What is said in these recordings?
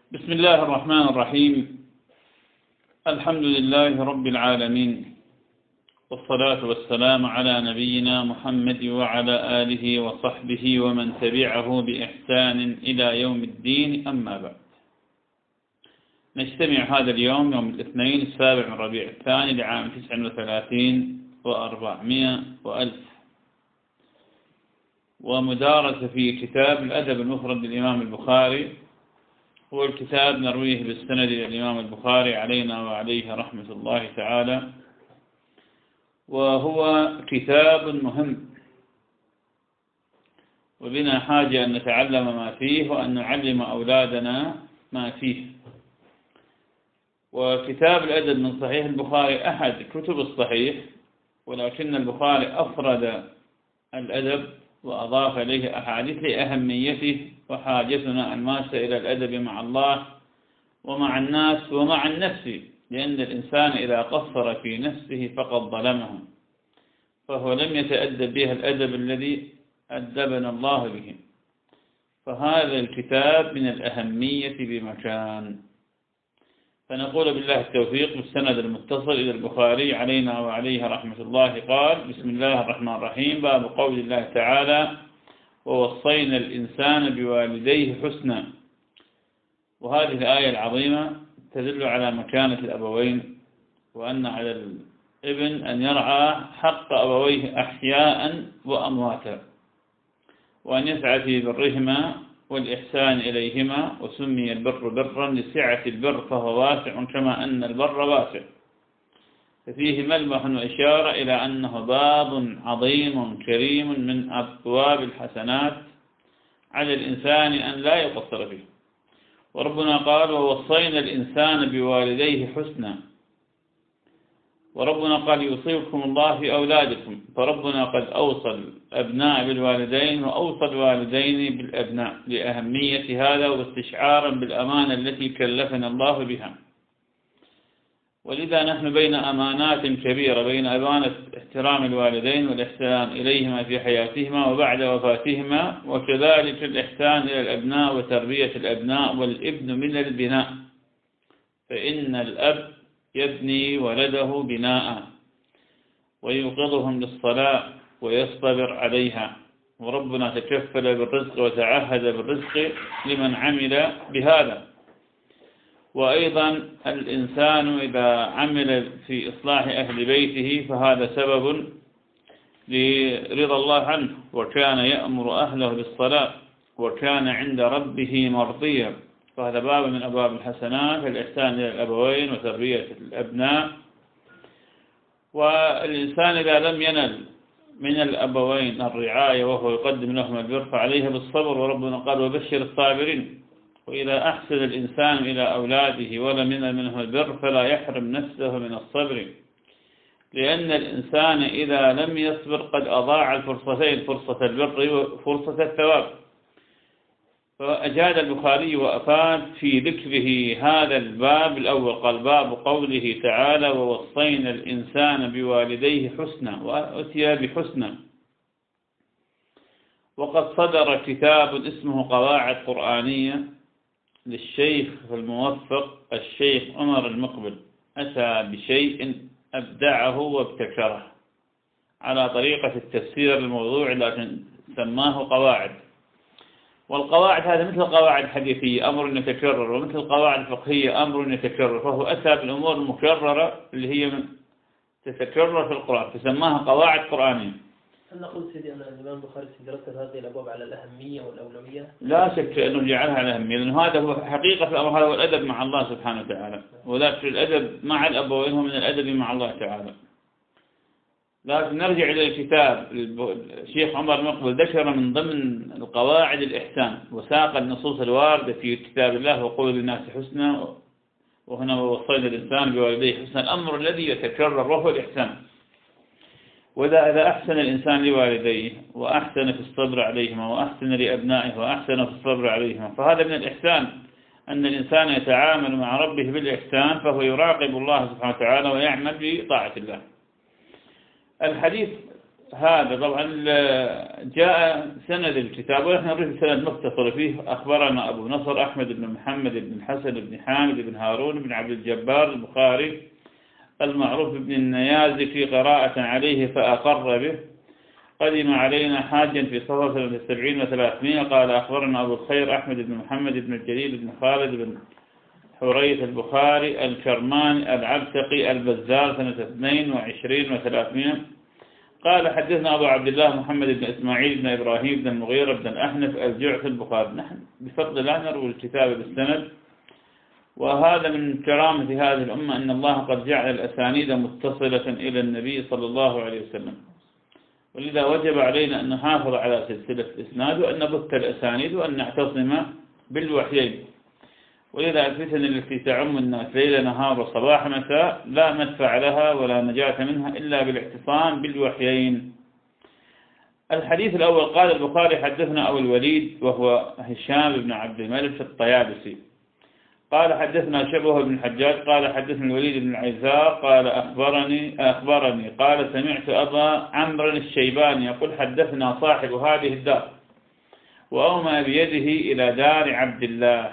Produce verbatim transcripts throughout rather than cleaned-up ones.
بسم الله الرحمن الرحيم. الحمد لله رب العالمين، والصلاة والسلام على نبينا محمد وعلى آله وصحبه ومن تبعه بإحسان إلى يوم الدين، أما بعد. نجتمع هذا اليوم يوم الاثنين السابع من ربيع الثاني لعام تسع وثلاثين وأربعمائة وألف، ومدارسة في كتاب الأدب المفرد للإمام البخاري، هو الكتاب نرويه بالسند إلى الإمام البخاري علينا وعليه رحمة الله تعالى، وهو كتاب مهم وبنا حاجة أن نتعلم ما فيه وأن نعلم أولادنا ما فيه. وكتاب الأدب من صحيح البخاري أحد كتب الصحيح، ولكن البخاري أفرد الأدب وأضاف إليه أحاديث لأهميته وحاجتنا الماسة إلى الأدب مع الله ومع الناس ومع النفس، لأن الإنسان إذا قصر في نفسه فقد ظلمه، فهو لم يتأدب بها الأدب الذي أدبنا الله به. فهذا الكتاب من الأهمية بمكان، فنقول بالله التوفيق بالسند المتصل إلى البخاري علينا وعليه رحمة الله. قال: بسم الله الرحمن الرحيم. باب قول الله تعالى: ووصينا الإنسان بوالديه حسنا. وهذه الآية العظيمة تدل على مكانة الأبوين، وأن على الابن أن يرعى حق أبويه أحياء وأمواتا، وأن يسعى في برهما والإحسان إليهما. وسمي البر برا لسعة البر، فهو واسع كما أن البر واسع، ففيه ملمح وإشارة إلى أنه باب عظيم كريم من أبواب الحسنات على الإنسان أن لا يقصر فيه. وربنا قال: ووصينا الإنسان بوالديه حسنا. وربنا قال: يوصيكم الله في أولادكم. فربنا قد أوصى الأبناء بالوالدين وأوصى الوالدين بالأبناء لأهمية هذا واستشعارا بالأمانة التي كلفنا الله بها. ولذا نحن بين أمانات كبيرة، بين أمانة احترام الوالدين والإحسان إليهما في حياتهما وبعد وفاتهما، وكذلك الإحسان إلى الأبناء وتربية الأبناء. والابن من البناء، فإن الأب يبني ولده بناء ويوقظهم للصلاة ويصطبر عليها. وربنا تكفل بالرزق وتعهد بالرزق لمن عمل بهذا. وأيضا الإنسان إذا عمل في إصلاح أهل بيته فهذا سبب لرضا الله عنه، وكان يأمر أهله بالصلاة وكان عند ربه مرضيا. فهذا باب من أبواب الحسنات، الإحسان إلى الأبوين وتربية الأبناء. والإنسان إذا لم ينل من الأبوين الرعاية وهو يقدم لهم البر فعليه بالصبر، وربنا قال: وبشر الصابرين. وإذا أحسن الإنسان إلى أولاده ولم ينل منهم البر فلا يحرم نفسه من الصبر، لأن الإنسان إذا لم يصبر قد أضاع الفرصتين، فرصة البر وفرصة الثواب. فأجاد البخاري وأفاد في ذكره هذا الباب الأول، قال: باب قوله تعالى: ووصينا الإنسان بوالديه حسنا، وأتي بحسنا. وقد صدر كتاب اسمه قواعد قرآنية للشيخ الموفق الشيخ عمر المقبل، أتى بشيء أبدعه وابتكره على طريقة التفسير الموضوع، لكن سماه قواعد. والقواعد هذا مثل القواعد الحديثية أمر يتكرر، ومثل القواعد الفقهية أمر يتكرر، فهو أتى بالأمور المكررة اللي هي تتكرر في القرآن فسماها قواعد قرآنية. هل نقول سيدي أن الإمام البخاري رتب هذه الأبواب على الأهمية والأولوية؟ لا شك أنه جعلها على الأهمية، لأن هذا هو حقيقة الأمر، هذا هو الأدب مع الله سبحانه وتعالى، وذلك الأدب مع الأبوين هو من الأدب مع الله تعالى. لكن نرجع إلى الكتاب. الشيخ عمر مقبل ذكر من ضمن القواعد الإحسان، وساق النصوص الواردة في كتاب الله: وقولوا للناس حسنا. وهنا ووصينا الإنسان بوالديه حسنا، الأمر الذي يتكرر وهو الإحسان. وإذا إذا أحسن الإنسان لوالديه وأحسن في الصبر عليهما وأحسن لأبنائه وأحسن في الصبر عليهما، فهذا من الإحسان، أن الإنسان يتعامل مع ربه بالإحسان، فهو يراقب الله سبحانه وتعالى ويعمل بطاعة الله. الحديث هذا طبعا جاء سند الكتاب، ونحن نريد سند مختصر فيه. أخبرنا أبو نصر أحمد بن محمد بن الحسن بن حامد بن هارون بن عبد الجبار البخاري المعروف بن النيازي في قراءة عليه فأقر به. قدم علينا حاجا في صفر سنة السبعين وثلاثمائة. قال أخبرنا أبو الخير أحمد بن محمد بن الجليل بن خالد بن حريث البخاري الكرماني العبسقي البزار سنة اثنين وعشرين وثلاثمائة. قال حدثنا أبو عبد الله محمد بن إسماعيل بن إبراهيم بن المغيرة بن الأحنف الجعفي البخاري. نحن بفضل الله نروي الكتاب بالسند، وهذا من كرامة هذه الأمة أن الله قد جعل الأسانيد متصلة إلى النبي صلى الله عليه وسلم، ولذا وجب علينا أن نحافظ على سلسلة إسناد، وأن نبث الأسانيد، وأن نعتصم بالوحيين. ولذا الفتن التي تعم الناس ليل نهار وصباح مساء لا مدفع لها ولا نجاة منها إلا بالاعتصام بالوحيين. الحديث الأول قال البخاري حدثنا أبو الوليد وهو هشام بن عبد الملك الطيالسي قال حدثنا شعبة بن الحجاج قال حدثنا الوليد بن العزار قال أخبرني أخبرني قال سمعت أبا عمرو الشيباني يقول حدثنا صاحب هذه الدار، وأومى بيده إلى دار عبد الله.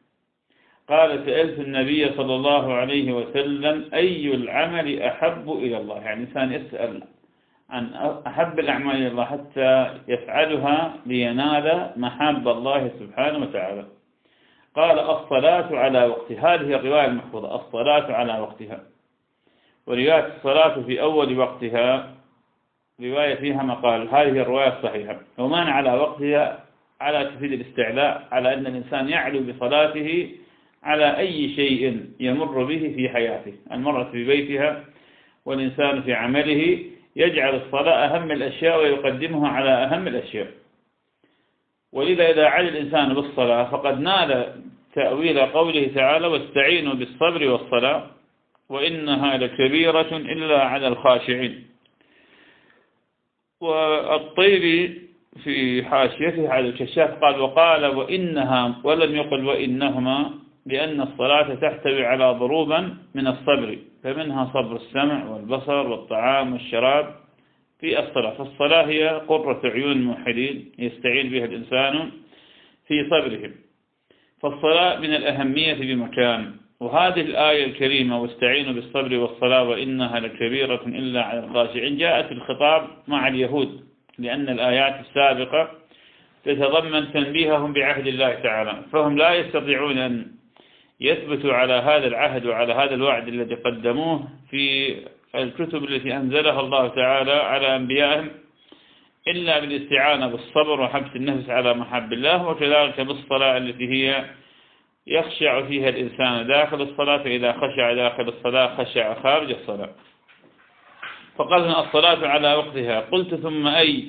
قال سألت النبي صلى الله عليه وسلم أي العمل أحب إلى الله، يعني إنسان يسأل عن أحب الأعمال إلى الله حتى يفعلها لينال محاب الله سبحانه وتعالى. قال الصلاة على وقتها، هذه الرواية المحفوظة، الصلاة على وقتها. ورواية الصلاة في أول وقتها رواية فيها مقال، هذه الرواية الصحيحة. ومعنى على وقتها على تفيد الاستعلاء، على أن الإنسان يعلو بصلاته على أي شيء يمر به في حياته. المرأة في بيتها والإنسان في عمله يجعل الصلاة أهم الأشياء ويقدمها على أهم الأشياء. ولذا إذا عاد الإنسان بالصلاة فقد نال تأويل قوله تعالى واستعينوا بالصبر والصلاة وإنها لكبيرة إلا على الخاشعين. والطيبي في حاشيته على الكشاف قال وقال وإنها ولم يقل وإنهما، لأن الصلاة تحتوي على ضروبا من الصبر، فمنها صبر السمع والبصر والطعام والشراب في الصلاة. فالصلاة هي قرة عيون الموحدين يستعين بها الإنسان في صبرهم. فالصلاة من الأهمية بمكان. وهذه الآية الكريمة واستعينوا بالصبر والصلاة وإنها لكبيرة إلا على الخاشعين جاءت الخطاب مع اليهود، لأن الآيات السابقة تتضمن تنبيههم بعهد الله تعالى، فهم لا يستطيعون أن يثبتوا على هذا العهد وعلى هذا الوعد الذي قدموه في الكتب التي أنزلها الله تعالى على أنبيائهم إلا بالاستعانة بالصبر وحبس النفس على محب الله، وكذلك بالصلاة التي هي يخشع فيها الإنسان داخل الصلاة، فإذا خشع داخل الصلاة خشع خارج الصلاة. فقالنا الصلاة على وقتها. قلت ثم أي؟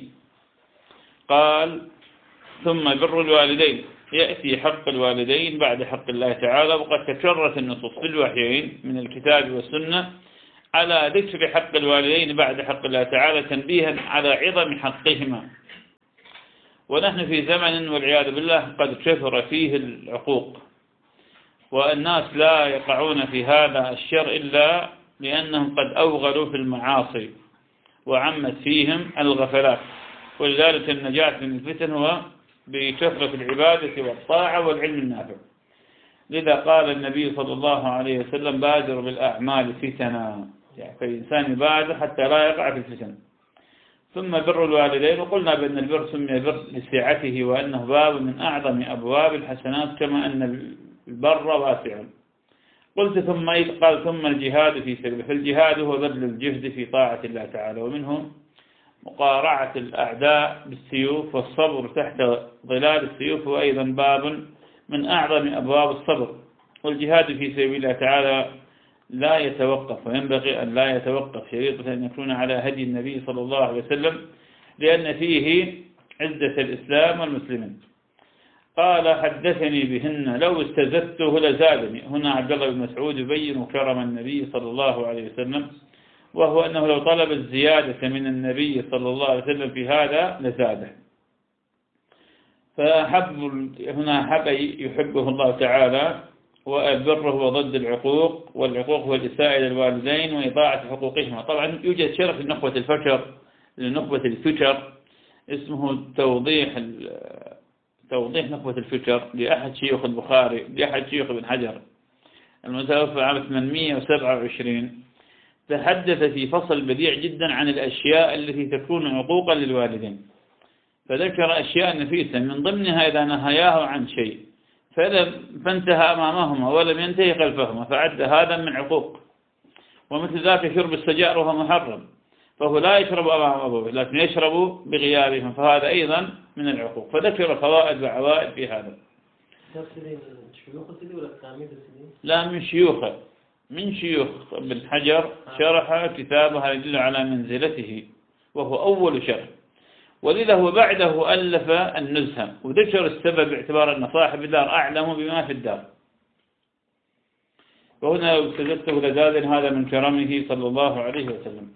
قال ثم بر الوالدين، يأتي حق الوالدين بعد حق الله تعالى. وقد تكررت النصوص في الوحيين من الكتاب والسنة على ذكر حق الوالدين بعد حق الله تعالى تنبيها على عظم حقهما. ونحن في زمن والعياذ بالله قد كثر فيه العقوق، والناس لا يقعون في هذا الشر إلا لأنهم قد أوغلوا في المعاصي وعمت فيهم الغفلات. ولذلك النجاة من الفتن هو بكثرة العبادة والطاعة والعلم النافع. لذا قال النبي صلى الله عليه وسلم بادروا بالأعمال فتنا، يعني فالإنسان يبادر حتى لا يقع في الفتن. ثم بر الوالدين، وقلنا بأن البر سمي بر لسعته وأنه باب من أعظم أبواب الحسنات كما أن البر واسع. قلت ثم قال ثم الجهاد في سبيله، فالجهاد هو بذل الجهد في طاعة الله تعالى، ومنه مقارعة الأعداء بالسيوف، والصبر تحت ظلال السيوف هو أيضا باب من أعظم أبواب الصبر. والجهاد في سبيل الله تعالى لا يتوقف، وينبغي أن لا يتوقف، شريطة أن يكون على هدي النبي صلى الله عليه وسلم، لأن فيه عزة الإسلام والمسلمين. قال حدثني بهن لو استزدته لزادني. هنا عبد الله بن مسعود يبين كرم النبي صلى الله عليه وسلم، وهو أنه لو طلب الزيادة من النبي صلى الله عليه وسلم في هذا لزاده. فحب هنا حب يحبه الله تعالى، والبر هو ضد العقوق، والعقوق هو الإساءة إلى الوالدين وإضاعة حقوقهما. طبعا يوجد شرف نخوة الفكر لنخبة الفكر اسمه توضيح توضيح نخبة الفكر لأحد شيوخ البخاري لأحد شيوخ ابن حجر المتوفى عام ثمانمئة وسبعة وعشرين، تحدث في فصل بديع جدا عن الأشياء التي تكون عقوقا للوالدين، فذكر أشياء نفيسة من ضمنها إذا نهياه عن شيء فانتهى أمامهما ولم ينتهي خلفهما فعد هذا من عقوق. ومثل ذلك شرب السجائر وهو محرم، فهو لا يشرب أمام أبوه لكن يشرب بغيابهم، فهذا أيضا من العقوق. فذكر فوائد وعوائد في هذا. لا من شيوخه من شيوخ ابن حجر شرح كتابها يدل على منزلته وهو أول شرح، ولذا هو بعده ألف النزهة وذكر السبب باعتبار أن صاحب الدار أعلم بما في الدار. وهنا لو سجدته لزاد هذا من كرمه صلى الله عليه وسلم.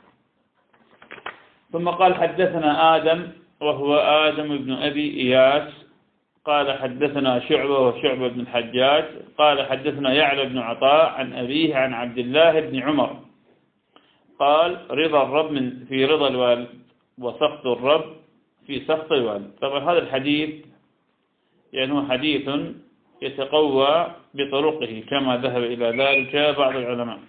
ثم قال حدثنا آدم وهو آدم بن أبي إياس قال حدثنا شعبة وشعبة بن الحجاج قال حدثنا يعلى بن عطاء عن أبيه عن عبد الله بن عمر قال رضا الرب من في رضا الوالد وسخط الرب في سخط الوالد. طبعا هذا الحديث يعني هو حديث يتقوى بطرقه كما ذهب إلى ذلك بعض العلماء،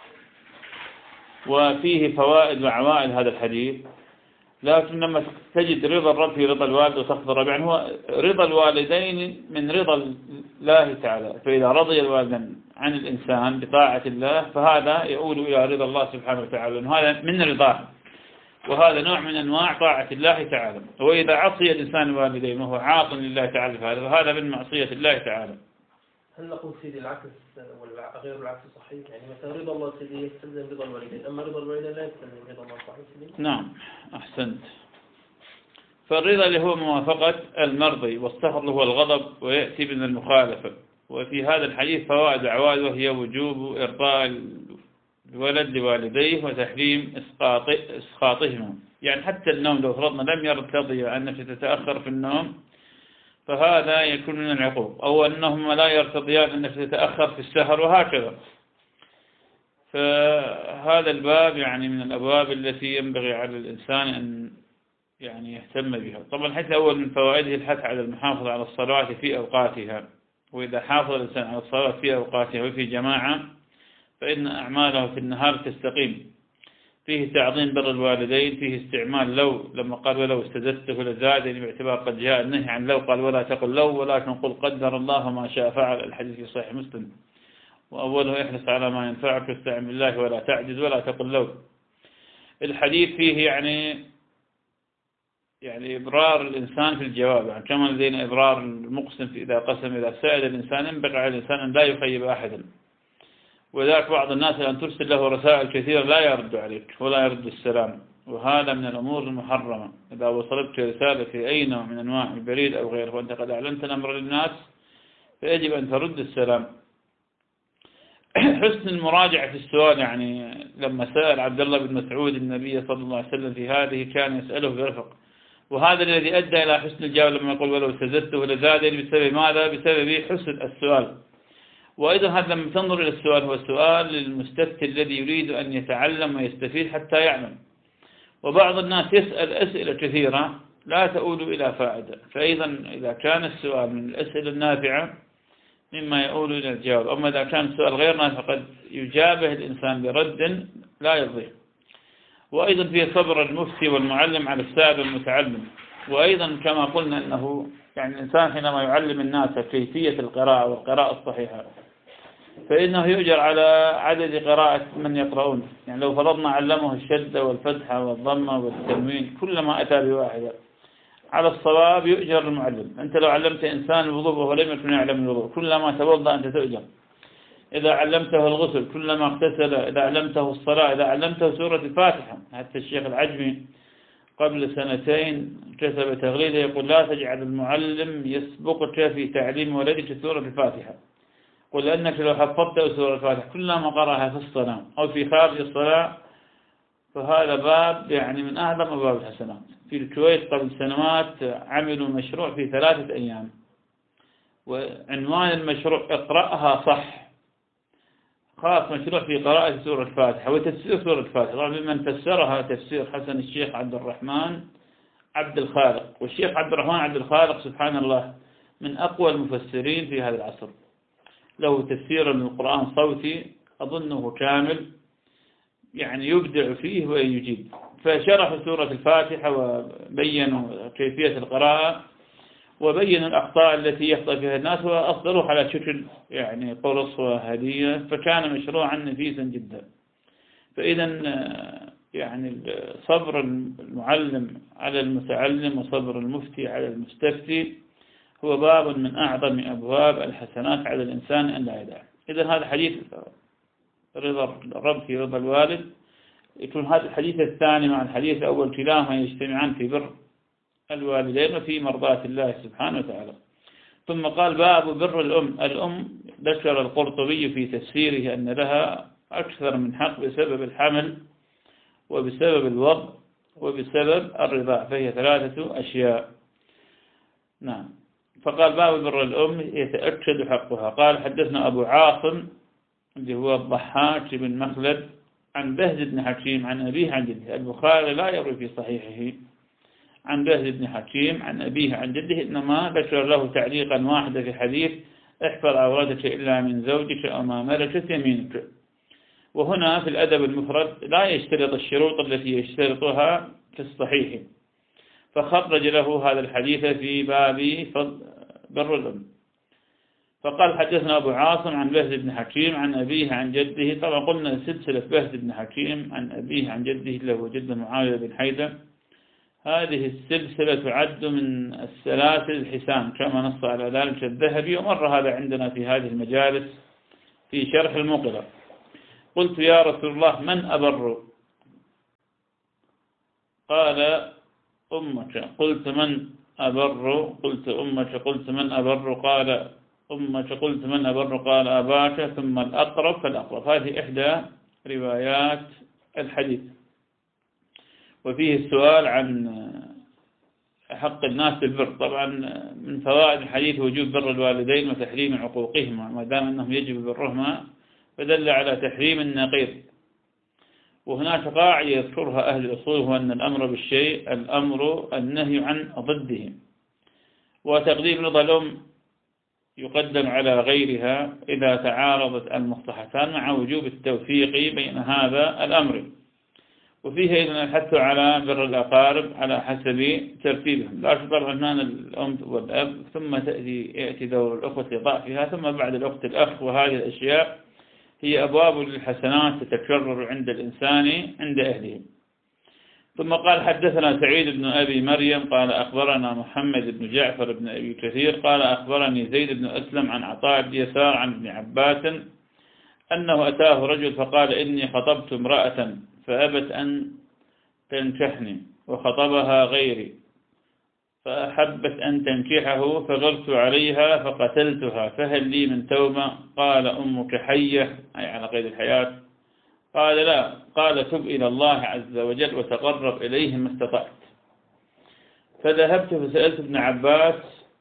وفيه فوائد وعوائد هذا الحديث. لكن لما تجد رضا الرب في رضا الوالد وسخط الرب يعني هو رضا الوالدين من رضا الله تعالى، فإذا رضي الوالدين عن الإنسان بطاعة الله فهذا يؤول إلى رضا الله سبحانه وتعالى، وهذا من رضاه، وهذا نوع من أنواع طاعة الله تعالى. وإذا عصي الإنسان الوالدين وهو عاص لله تعالى فهذا من معصية الله تعالى. هل نقول سيدي العكس وغير العكس صحيح؟ يعني مثلا رضا الله سيدي يستلزم رضا الوالدين، أما رضا الوالدين لا يستلزم رضا الله، صحيح سيدي؟ نعم أحسنت. فالرضا اللي هو موافقة المرضي، والسخط هو الغضب ويأتي من المخالفة. وفي هذا الحديث فوائد وعوائد، وهي وجوب إرضاء الولد لوالديه وتحريم إسقاط إسقاطهما. يعني حتى النوم لو فرضنا لم يرتضي أن نفسه تتأخر في النوم فهذا يكون من العقوق، أو أنهما لا يرتضيان أن نفسه تتأخر في السهر وهكذا. فهذا الباب يعني من الأبواب التي ينبغي على الإنسان أن يعني يهتم بها. طبعا الحديث الأول من فوائده الحث على المحافظة على الصلوات في أوقاتها، وإذا حافظ الإنسان على الصلاة في أوقاتها وفي جماعة فإن أعماله في النهار تستقيم. فيه تعظيم بر الوالدين، فيه استعمال لو لما قال ولو استزدته لزادني باعتبار قد جاء النهي عن لو، قال ولا تقل لو ولكن قل قدر الله ما شاء فعل، الحديث في صحيح مسلم. وأوله احرص على ما ينفعك واستعن بالله ولا تعجز ولا تقل لو. الحديث فيه يعني يعني إبرار الإنسان في الجواب، يعني كما لدينا إبرار المقسم إذا قسم إذا سأل الإنسان ينبغي على الإنسان أن لا يخيب أحدا. وذلك بعض الناس أن ترسل له رسائل كثيرة لا يرد عليك ولا يرد السلام، وهذا من الأمور المحرمة. إذا وصلت رسالة في أي نوع من أنواع البريد أو غيره وأنت قد أعلنت الأمر للناس فيجب أن ترد السلام. حسن المراجعة في السؤال، يعني لما سأل عبد الله بن مسعود النبي صلى الله عليه وسلم في هذه كان يسأله برفق، وهذا الذي أدى إلى حسن الجواب لما يقول ولو سزدته لزادني بسبب ماذا؟ بسبب حسن السؤال. وأيضا هذا لما تنظر إلى السؤال هو السؤال للمستفتي الذي يريد أن يتعلم ويستفيد حتى يعلم. وبعض الناس يسأل أسئلة كثيرة لا تؤول إلى فائدة، فأيضا إذا كان السؤال من الأسئلة النافعة مما يؤول إلى الجواب، أما إذا كان السؤال غير نافع قد يجابه الإنسان برد لا يرضيه. وأيضا في صبر المفتي والمعلم على السائل والمتعلم. وأيضا كما قلنا أنه يعني الإنسان حينما يعلم الناس كيفية القراءة والقراءة الصحيحة فإنه يؤجر على عدد قراءة من يقرؤون. يعني لو فرضنا علمه الشدة والفتحة والضمة والتنوين كلما أتى بواحدة على الصواب يؤجر المعلم. أنت لو علمت إنسان الوضوء وهو لم يكن يعلم الوضوء كلما توضأ أنت تؤجر. إذا علمته الغسل كلما اغتسل، إذا علمته الصلاة، إذا علمته سورة الفاتحة. حتى الشيخ العجمي قبل سنتين كتب تغريدة يقول لا تجعل المعلم يسبقك في تعليم ولدك سورة الفاتحة، قل أنك لو حفظت سورة الفاتحة كلما قرأها في الصلاة أو في خارج الصلاة فهذا باب يعني من أعظم أبواب الحسنات. في الكويت قبل سنوات عملوا مشروع في ثلاثة أيام، وعنوان المشروع اقرأها صح، خاص مشروع في قراءة سورة الفاتحة وتفسير سورة الفاتحة. طبعا ممن فسرها تفسير حسن الشيخ عبد الرحمن عبد الخالق، والشيخ عبد الرحمن عبد الخالق سبحان الله من أقوى المفسرين في هذا العصر، له تفسير من القرآن صوتي أظنه كامل، يعني يبدع فيه ويجيب. فشرح سورة الفاتحة وبينوا كيفية القراءة وبين الأخطاء التي يخطئ فيها الناس وأصدروه على شكل يعني قرص وهدية، فكان مشروعا نفيسا جدا. فإذا يعني صبر المعلم على المتعلم وصبر المفتي على المستفتي هو باب من أعظم أبواب الحسنات على الإنسان أن لا يدعه. إذا هذا حديث رضا الرب في رضا الوالد، يكون هذا الحديث الثاني مع الحديث الأول كلاهما يجتمعان في بر الوالدين وفي مرضاة الله سبحانه وتعالى. ثم قال باب بر الأم. الأم ذكر القرطبي في تفسيره أن لها أكثر من حق بسبب الحمل وبسبب الوضع وبسبب الرضاع، فهي ثلاثة أشياء. نعم. فقال باب بر الأم يتأكد حقها. قال حدثنا أبو عاصم اللي هو الضحاك بن مخلد عن بهز بن حكيم عن أبيه عن جده. البخاري لا يروي في صحيحه عن بهز بن حكيم عن أبيه عن جده، إنما ذكر له تعليقا واحدا في حديث احفظ عورتك إلا من زوجك أو ما ملكت يمينك. وهنا في الأدب المفرد لا يشترط الشروط التي يشترطها في الصحيح، فخرج له هذا الحديث في باب بر الأم. فقال حدثنا أبو عاصم عن بهز بن حكيم عن أبيه عن جده. طبعا قلنا سلسلة بهز بن حكيم عن أبيه عن جده اللي هو جد معاوية بن حيدة، هذه السلسلة تعد من السلاسل الحسان كما نص على ذلك الذهبي، ومر هذا عندنا في هذه المجالس في شرح الموقظة. قلت يا رسول الله من أبر؟ قال أمك. قلت من أبر؟ قلت أمك. قلت من أبر؟ قال أمك. قلت من أبر؟ قال أباك، ثم الأقرب فالأقرب. هذه إحدى روايات الحديث، وفيه السؤال عن حق الناس بالبر. طبعا من فوائد الحديث وجوب بر الوالدين وتحريم عقوقهما، ما دام أنهم يجب برهما فدل على تحريم النقيض. وهناك قاعدة يذكرها أهل الأصول، هو أن الأمر بالشيء الأمر النهي عن ضده، وتقديم رضا الأم يقدم على غيرها إذا تعارضت المصلحتان مع وجوب التوفيق بين هذا الأمر. وفيه أيضا الحث على بر الأقارب على حسب ترتيبهم، لا تضر أثنان الأم والأب، ثم تأتي يأتي دور الأخوة لضعفها، ثم بعد الأخت الأخ. وهذه الأشياء هي أبواب للحسنات تتكرر عند الإنسان عند أهله. ثم قال حدثنا سعيد بن أبي مريم قال أخبرنا محمد بن جعفر بن أبي كثير قال أخبرني زيد بن أسلم عن عطاء بن يسار عن ابن عباس أنه أتاه رجل فقال إني خطبت امرأة فأبت أن تنكحني وخطبها غيري فأحبت أن تنكحه فغرت عليها فقتلتها فهل لي من توبة؟ قال أمك حية أي على قيد الحياة؟ قال لا. قال تب إلى الله عز وجل وتقرب إليه ما استطعت. فذهبت فسألت ابن عباس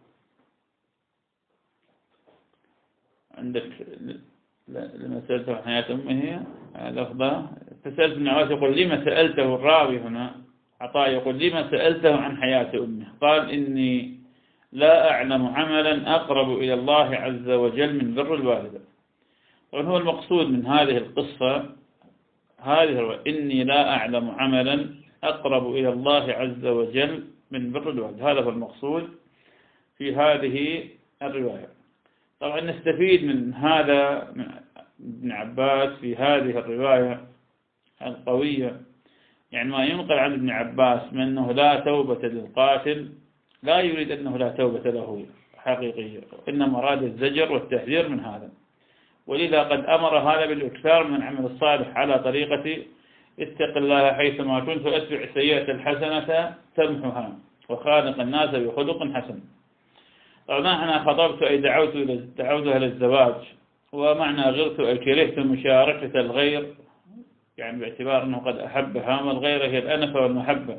عندك لما سألته عن حياة أمه لفظة، فسألت ابن عباس يقول لما سألته الراوي هنا عطاء يقول لما سألته عن حياة أمه؟ قال إني لا أعلم عملا أقرب إلى الله عز وجل من بر الوالدة. وهو المقصود من هذه القصة هذه إني لا أعلم عملا أقرب إلى الله عز وجل من بر الوالدة، هذا هو المقصود في هذه الرواية. طبعا نستفيد من هذا ابن عباس في هذه الرواية القوية، يعني ما ينقل عن ابن عباس من أنه لا توبة للقاتل لا يريد أنه لا توبة له حقيقية، إنما أراد الزجر والتحذير من هذا. ولذا قد أمر هذا بالإكثار من العمل الصالح على طريقة اتق الله حيثما كنت وأتبع السيئة الحسنة تمحها وخالق الناس بخلق حسن. طبعا معنى خطبت أي دعوت دعوتها للزواج، ومعنى غرت أي كرهت مشاركة الغير، يعني باعتبار أنه قد أحبها، والغير هي الأنفة والمحبة.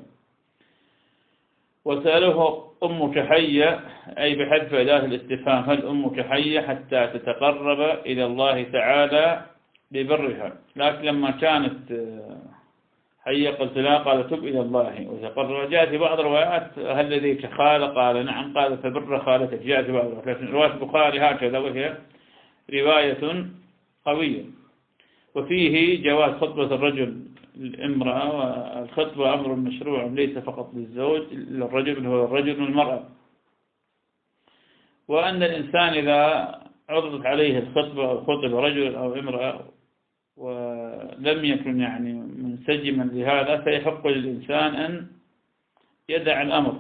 وسأله أمك حية أي بحذف أداة الاستفهام، هل أمك حية حتى تتقرب إلى الله تعالى ببرها، لكن لما كانت حية قلت لا، قال تب إلى الله وتقر. جاء في بعض الروايات هل لديك خالة؟ قال نعم، قال فبر خالتك. جاء في بعض الروايات، لكن رواية البخاري هكذا، وهي رواية قوية. وفيه جواز خطبة الرجل الامرأة، والخطبة أمر مشروع ليس فقط للزوج للرجل، بل هو الرجل والمرأة. وأن الإنسان إذا عرضت عليه الخطبة أو خطب رجل أو امرأة ولم يكن يعني منسجما لهذا، فيحق للإنسان أن يدع الأمر.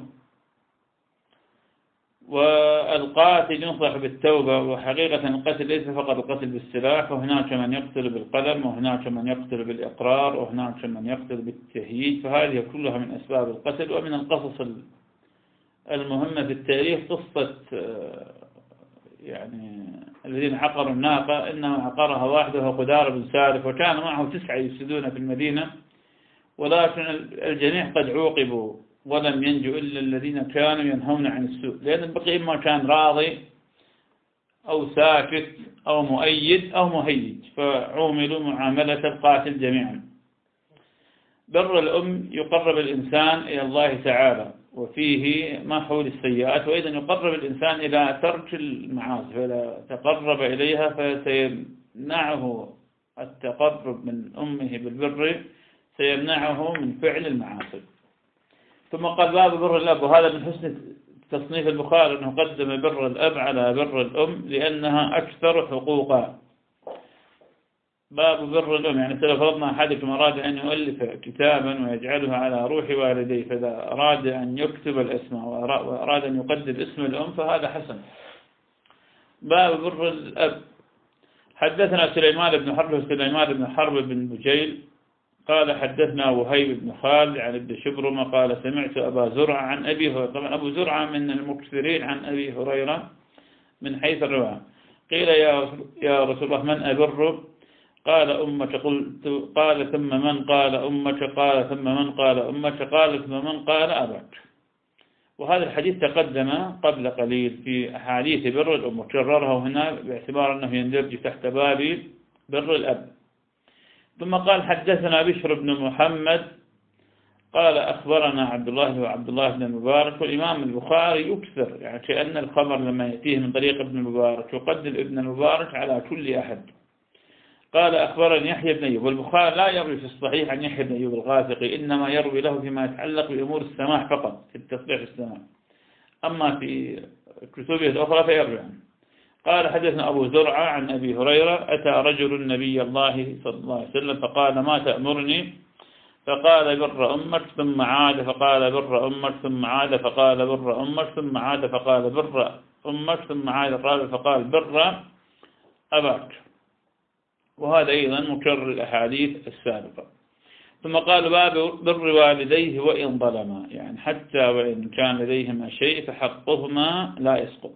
والقاتل ينصح بالتوبة. وحقيقة القتل ليس فقط القتل بالسلاح، وهناك من يقتل بالقلم، وهناك من يقتل بالإقرار، وهناك من يقتل بالتهييج، فهذه كلها من أسباب القتل. ومن القصص المهمة في التاريخ قصة يعني الذين عقروا الناقة، إنما عقرها واحد وهو قدار بن سالف، وكان معه تسعة يفسدون في المدينة، ولكن الجميع قد عوقبوا ولم ينجوا إلا الذين كانوا ينهون عن السوء، لأن البقية ما كان راضي أو ساكت أو مؤيد أو مهيج، فعوملوا معاملة القاتل جميعا. بر الأم يقرب الإنسان إلى الله تعالى، وفيه محو للسيئات، وإذا يقرب الإنسان إلى ترك المعاصي، فإذا تقرب إليها فسيمنعه التقرب من أمه بالبر، سيمنعه من فعل المعاصي. ثم قال باب بر الأب، وهذا من حسن تصنيف البخاري أنه قدم بر الأب على بر الأم لأنها أكثر حقوقا. باب بر الأم، يعني لو فرضنا أحدكم أراد أن يؤلف كتابا ويجعله على روح والديه، فإذا أراد أن يكتب الاسم وأراد أن يقدم اسم الأم فهذا حسن. باب بر الأب. حدثنا سليمان بن حرب سليمان بن حرب بن بجيل قال حدثنا وهيب بن خالد عن ابن شبرمة قال سمعت أبا زرعة عن أبي هريرة. طبعا أبو زرعة من المكثرين عن أبي هريرة من حيث الرواية. قيل يا رسول الله من أبر؟ قال أمك. قلت قال ثم من؟ قال أمك. قال ثم من؟ قال أمك. قال ثم من؟ قال أباك. وهذا الحديث تقدم قبل قليل في أحاديث بر الأم، وكررها هنا باعتبار أنه يندرج تحت باب بر الأب. ثم قال حدثنا بشر بن محمد قال أخبرنا عبد الله وعبد الله بن المبارك. والإمام البخاري يكثر، يعني كأن الخبر لما يأتيه من طريق ابن المبارك يقدم ابن المبارك على كل أحد. قال أخبرني يحيى بن أيوب. والبخاري لا يروي في الصحيح عن يحيى بن أيوب الغافقي، إنما يروي له فيما يتعلق بأمور السماع فقط، في التصريح السماع، أما في كتبه الأخرى فيروي عنه. قال حدثنا أبو زرعة عن أبي هريرة أتى رجل النبي الله صلى الله عليه وسلم فقال ما تأمرني؟ فقال بر أمك، ثم عاد فقال بر أمك، ثم عاد فقال بر أمك، ثم عاد فقال بر أمك، ثم عاد فقال بر أباك. وهذا أيضا مكرر الأحاديث السابقة. ثم قال باب بر والديه وإن ظلما، يعني حتى وإن كان لديهما شيء فحقهما لا يسقط،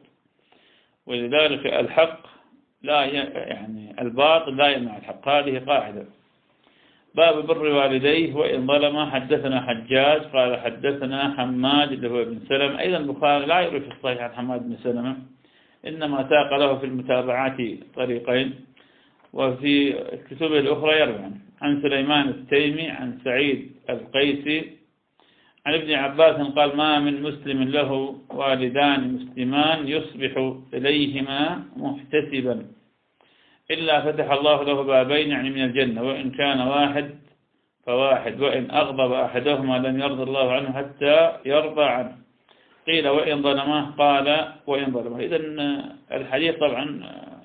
ولذلك الحق لا يعني الباطل لا يمنع الحق، هذه قاعدة. باب بر والديه وإن ظلما. حدثنا حجاج قال حدثنا حماد اللي هو ابن سلمة. أيضا البخاري لا يروي في الصحيح عن حماد بن سلمة، إنما ساق له في المتابعات طريقين، وفي الكتب الأخرى يروي عنه. عن سليمان التيمي عن سعيد القيسي عن ابن عباس قال ما من مسلم له والدان مسلمان يصبح إليهما محتسبا إلا فتح الله له بابين يعني من الجنة، وإن كان واحد فواحد، وإن أغضب أحدهما لم يرضى الله عنه حتى يرضى عنه. قيل وإن ظلمه؟ قال وإن ظلمه. إذن الحديث طبعا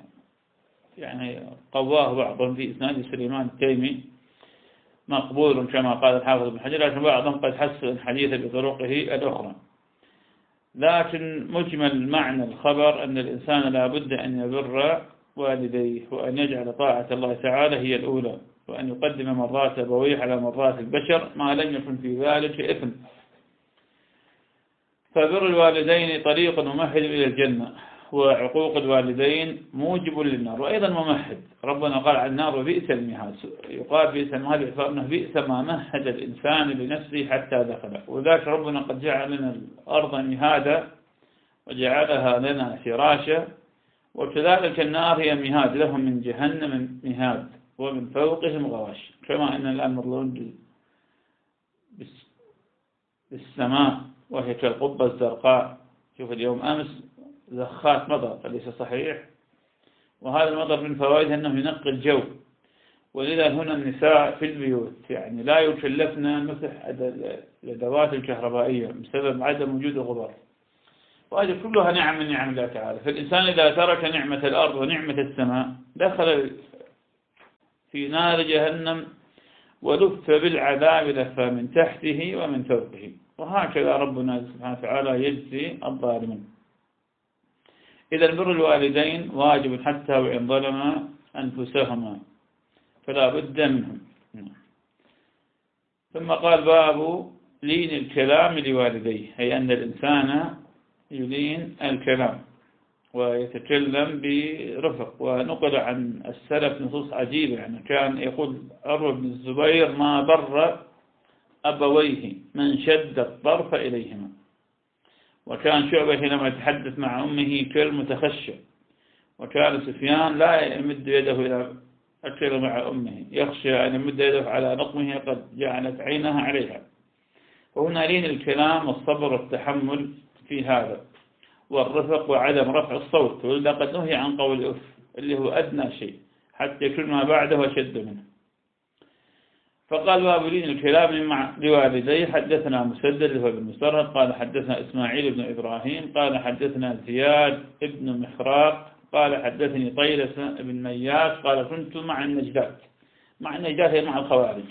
يعني قواه بعضهم في إسناد سليمان التيمي مقبول كما قال الحافظ بن حجر، لكن بعضهم قد حسن الحديث بطرقه الأخرى. لكن مجمل معنى الخبر أن الإنسان لا بد أن يبر والديه، وأن يجعل طاعة الله تعالى هي الأولى، وأن يقدم مرات أبويه على مرات البشر ما لم يكن في ذلك إثم. فبر الوالدين طريق ممهد إلى الجنة، وعقوق الوالدين موجب للنار وأيضا ممهد. ربنا قال عن النار وبئس المهاد، يقال بئس المهاد فإنه بئس ما مهد الإنسان لنفسه حتى دخله. وذلك ربنا قد جعل لنا الأرض مهادا وجعلها لنا فراشا، وكذلك النار هي مهاد لهم من جهنم مهاد، ومن فوقهم غواش، كما أن الآن مظلون بالسماء وهي كالقبة الزرقاء. شوف اليوم أمس زخات مطر فليس صحيح، وهذا المطر من فوائده أنه ينقي الجو، ولذا هنا النساء في البيوت يعني لا يكلفن مسح الأدوات الكهربائية بسبب عدم وجود الغبار، وهذه كلها نعم من نعم الله تعالى. فالإنسان إذا ترك نعمة الأرض ونعمة السماء دخل في نار جهنم ولف بالعذاب لفا من تحته ومن فوقه، وهكذا ربنا سبحانه وتعالى يجزي الظالمين. إذا بر الوالدين واجب حتى وإن ظلما أنفسهما، فلا بد منهم. ثم قال باب لين الكلام لوالديه، أي أن الإنسان يلين الكلام ويتكلم برفق. ونقل عن السلف نصوص عجيبة، يعني كان يقول عروة بن الزبير ما بر أبويه من شد الطرف إليهما. وكان شعبة حينما يتحدث مع أمه كالمتخشى، وكان سفيان لا يمد يده إلى أكل مع أمه، يخشى أن يمد يده على نقمه قد جعلت عينها عليها. وهنا لين الكلام والصبر والتحمل في هذا، والرفق وعدم رفع الصوت، ولذا قد نهي عن قول أف اللي هو أدنى شيء حتى يكون ما بعده أشد منه. فقال باب لين الكلام مع لوالديه. حدثنا مسدد اللي هو بن مسرهد قال حدثنا إسماعيل بن إبراهيم قال حدثنا زياد بن مخراق قال حدثني طيلة بن مياس قال كنت مع النجدات. مع النجدات هي مع الخوارج،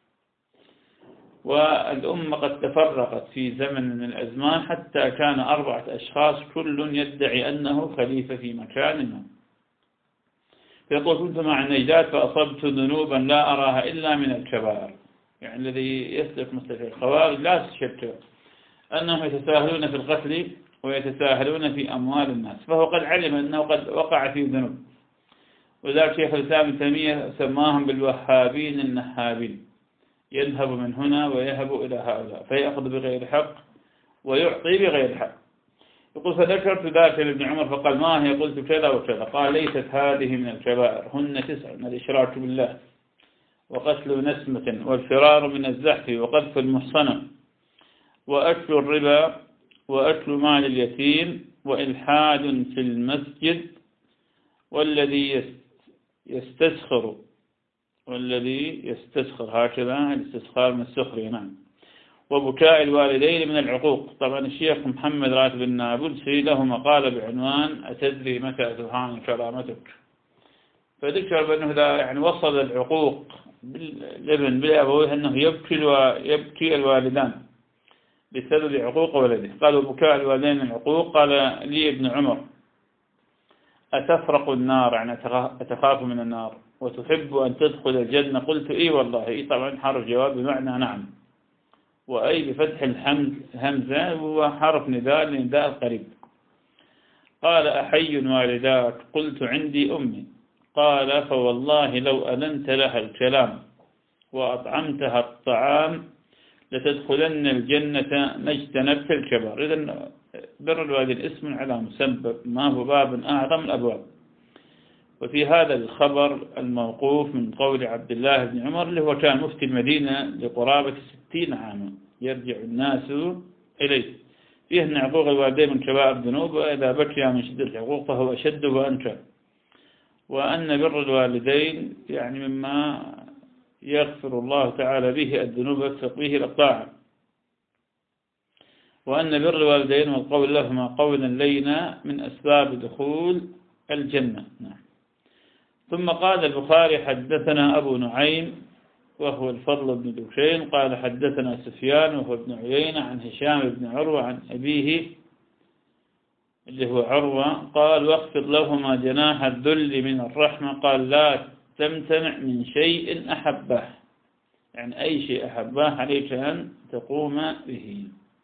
والأمة قد تفرقت في زمن من الأزمان حتى كان أربعة أشخاص كل يدعي أنه خليفة في مكان ما. فيقول كنت مع النجدات فأصبت ذنوبا لا أراها إلا من الكبائر، يعني الذي يسلك مسلك الخوارج لا شك أنهم يتساهلون في القتل ويتساهلون في أموال الناس، فهو قد علم أنه قد وقع في ذنوب. وذلك شيخ الإسلام ابن تيمية سماهم بالوهابين النهابين، يذهب من هنا ويهب إلى هؤلاء فيأخذ بغير حق ويعطي بغير حق. يقول فذكرت ذلك لابن عمر فقال ما هي؟ قلت كذا وكذا. قال ليست هذه من الكبائر، هن تسع: الإشراك بالله، وقتل نسمة، والفرار من الزحف، وقذف المحصنة، وأكل الربا، وأكل مال اليتيم، وإلحاد في المسجد، والذي يستسخر والذي يستسخر هكذا الاستسخار من السخرية نعم، وبكاء الوالدين من العقوق. طبعا الشيخ محمد راتب النابلسي له مقالة بعنوان أتدري متى تهان كرامتك، فذكر بأنه إذا يعني وصل العقوق بالابن بالأبويه أنه يبكي ويبكي الوالدان بسبب عقوق ولده. قالوا بكاء الوالدين من العقوق. قال لي ابن عمر أتفرق النار، يعني أتخاف من النار، وتحب أن تدخل الجنة؟ قلت إي والله. إي طبعا حرف جواب بمعنى نعم، وأي بفتح الهمزة هو حرف نداء لنداء القريب. قال أحي والداك؟ قلت عندي أمي. قال فوالله لو أذنت لها الكلام وأطعمتها الطعام لتدخلن الجنة ما اجتنبت الكبار. إذن بر الوالدين اسم على مسبب، ما هو باب أعظم الأبواب. وفي هذا الخبر الموقوف من قول عبد الله بن عمر اللي هو كان مفتي المدينة لقرابة ستين عاما يرجع الناس إليه، فيه أن عقوق الوالدين من كبائر الذنوب، وإذا بكي من شدة العقوق فهو أشد وأنكى، وأن بر الوالدين يعني مما يغفر الله تعالى به الذنوب ويكفر به الطاعة، وأن بر الوالدين والقول لهما قولا لينا من أسباب دخول الجنة. نعم. ثم قال البخاري حدثنا أبو نعيم وهو الفضل بن دكين قال حدثنا سفيان وهو ابن عيينة عن هشام بن عروة عن أبيه اللي هو عروة قال واخفض لهما جناح الذل من الرحمة. قال لا تمتنع من شيء أحبه، يعني أي شيء أحبه عليك أن تقوم به.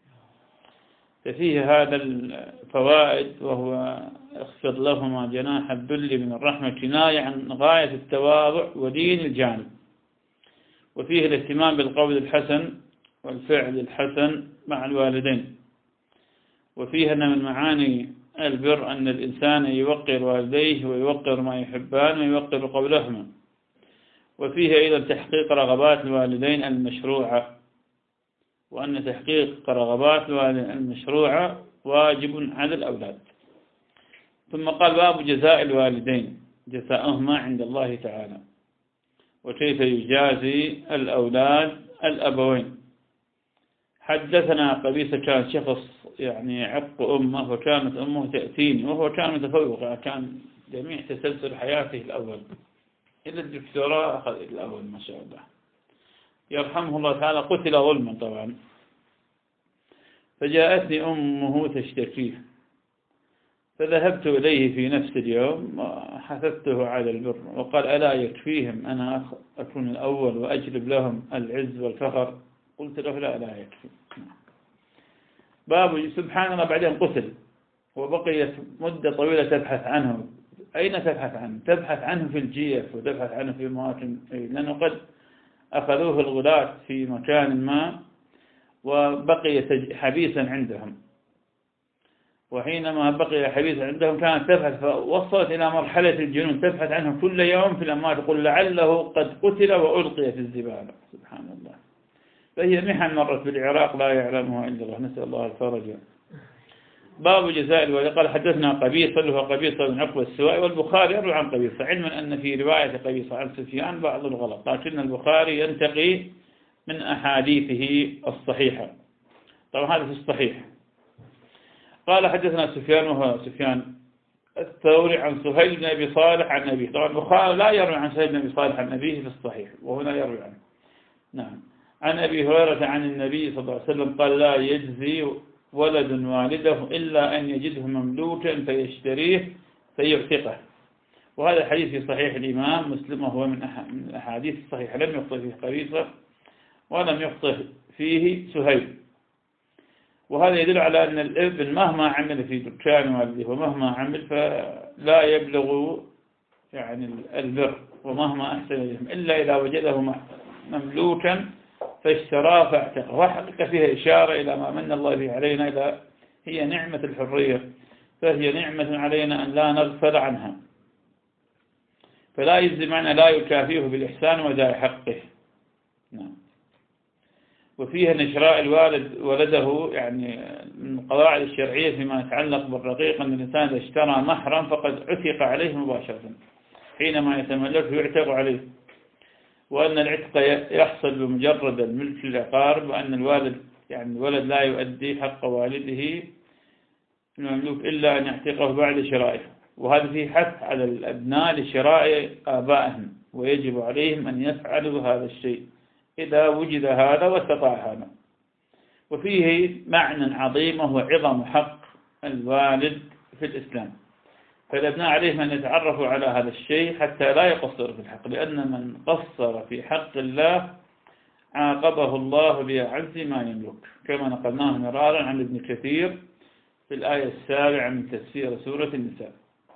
ففيه هذا الفوائد، وهو اخفض لهما جناح الذل من الرحمة كناية عن غاية التواضع ودين الجانب. وفيه الاهتمام بالقول الحسن والفعل الحسن مع الوالدين. وفيه أن من معاني البر أن الإنسان يوقر والديه ويوقر ما يحبان ويوقر قولهما. وفيه أيضا تحقيق رغبات الوالدين المشروعة، وأن تحقيق رغبات الوالدين المشروعة واجب على الأولاد. ثم قال باب جزاء الوالدين جزاءهما عند الله تعالى، وكيف يجازي الأولاد الأبوين. حدثنا قبيصة كان شخص يعني عق أمه، وكانت أمه تأتيني وهو كان متفوق، كان جميع تسلسل حياته الأول إلى الدكتوراه أخذ الأول ما شاء الله يرحمه الله تعالى، قتل ظلما طبعا. فجاءتني أمه تشتكيه، فذهبت إليه في نفس اليوم وحثثته على البر، وقال ألا يكفيهم أنا أكون الأول وأجلب لهم العز والفخر؟ قلت له لا لا يكفي. باب سبحان الله بعدين قتل وبقيت مدة طويلة تبحث عنه. أين تبحث عنه؟ تبحث عنه في الجيف وتبحث عنه في مواطن، لأنه قد أخذوه الغلاة في مكان ما وبقي حبيسا عندهم، وحينما بقي حبيسا عندهم كانت تبحث، فوصلت إلى مرحلة الجنون تبحث عنه كل يوم في الأموات، تقول لعله قد قتل وألقي في الزبالة. سبحان الله. فهي محن مرت بالعراق لا يعلمها إلا الله، نسأل الله الفرج. باب جزاء الوالد. قال حدثنا قبيصة اللي هو قبيصة بن عقبة السوائي، والبخاري يروي عن قبيصة، علما أن في رواية قبيصة عن سفيان بعض الغلط، لكن البخاري ينتقي من أحاديثه الصحيحة. طبعا هذا في الصحيح. قال حدثنا سفيان وهو سفيان الثوري عن سهيل بن أبي صالح عن أبيه. طبعا البخاري لا يروي عن سهيل بن أبي صالح عن أبيه في الصحيح، وهنا يروي عنه. نعم. عن أبي هريرة عن النبي صلى الله عليه وسلم قال لا يجزي ولد والده إلا أن يجده مملوكا فيشتريه فيعتقه. وهذا الحديث في صحيح الإمام مسلم، وهو من الأحاديث الصحيحة، لم يخطئ فيه قبيصة ولم يخطئ فيه سهيل. وهذا يدل على أن الابن مهما عمل في دكان والده ومهما عمل فلا يبلغ يعني البر، ومهما أحسن إليهم إلا إذا وجده مملوكا فاشتراه فاعتقه. وحقيقة فيها إشارة إلى ما من الله به علينا، إلى هي نعمة الحرية، فهي نعمة علينا أن لا نغفل عنها، فلا يجزي معنى لا يكافيه بالإحسان وذا حقه. نعم. وفيها أن شراء الوالد ولده يعني من القواعد الشرعية فيما يتعلق بالرقيق، أن الإنسان إذا اشترى محرم فقد عتق عليه مباشرة، حينما يتملك يعتق عليه، وأن العتق يحصل بمجرد الملك للأقارب، وأن الوالد يعني الولد لا يؤدي حق والده المملوك إلا أن يعتقه بعد شرائه. وهذا فيه حث على الأبناء لشراء آبائهم، ويجب عليهم أن يفعلوا هذا الشيء إذا وجد هذا واستطاع هذا. وفيه معنى عظيم وهو عظم حق الوالد في الإسلام، فالأبناء عليهم أن يتعرفوا على هذا الشيء حتى لا يقصروا في الحق، لأن من قصر في حق الله عاقبه الله بأعز ما يملك، كما نقلناه مرارا عن ابن كثير في الآية السابعة من تفسير سورة النساء.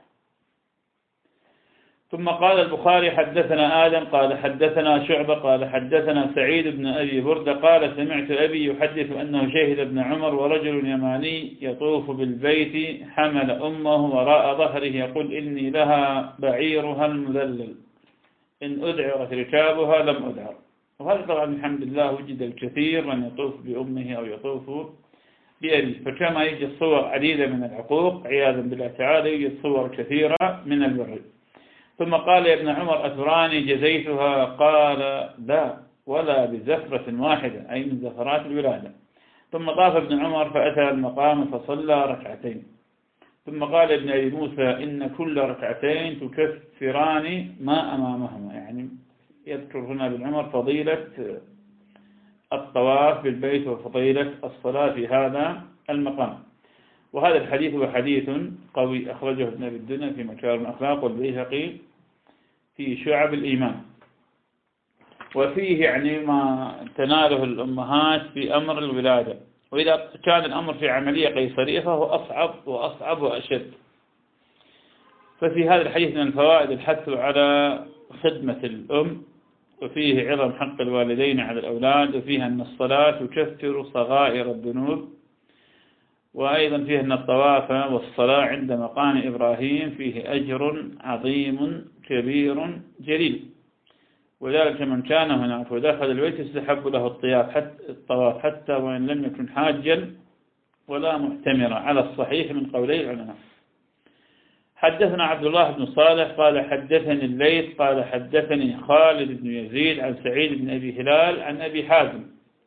ثم قال البخاري حدثنا آدم قال حدثنا شعبة قال حدثنا سعيد بن أبي بردة قال سمعت أبي يحدث أنه شهد ابن عمر ورجل يماني يطوف بالبيت حمل أمه وراء ظهره يقول إني لها بعيرها المذلل إن أدعرت ركابها لم أدعر. وهذا طبعا الحمد لله وجد الكثير من يطوف بأمه أو يطوف بأبيه، فكما يوجد صور عديدة من العقوق عياذا بالله تعالى، يوجد صور كثيرة من البر. ثم قال يا ابن عمر أتراني جزيتها؟ قال لا ولا بزفرة واحدة، أي من زفرات الولادة. ثم طاف ابن عمر فأتى المقام فصلى ركعتين. ثم قال ابن أبي موسى إن كل ركعتين تكفران ما أمامهما، يعني يذكر هنا ابن عمر فضيلة الطواف بالبيت وفضيلة الصلاة في هذا المقام. وهذا الحديث هو حديث قوي أخرجه ابن أبي الدنيا في مكارم الأخلاق والبيهقي في شعب الإيمان. وفيه يعني ما تناله الأمهات في أمر الولادة، وإذا كان الأمر في عملية قيصرية فهو أصعب وأصعب وأشد. ففي هذا الحديث من الفوائد الحث على خدمة الأم، وفيه عظم حق الوالدين على الأولاد، وفيها أن الصلاة تكفر صغائر الذنوب، وأيضا فيه أن الطواف والصلاة عند مقام إبراهيم فيه أجر عظيم كبير جليل. وذلك من كان هناك ودخل البيت يستحب له الطواف حتى, الطواف حتى وإن لم يكن حاجا ولا معتمرا على الصحيح من قولي العلماء. حدثنا عبد الله بن صالح قال حدثني الليث قال حدثني خالد بن يزيد عن سعيد بن أبي هلال عن أبي حازم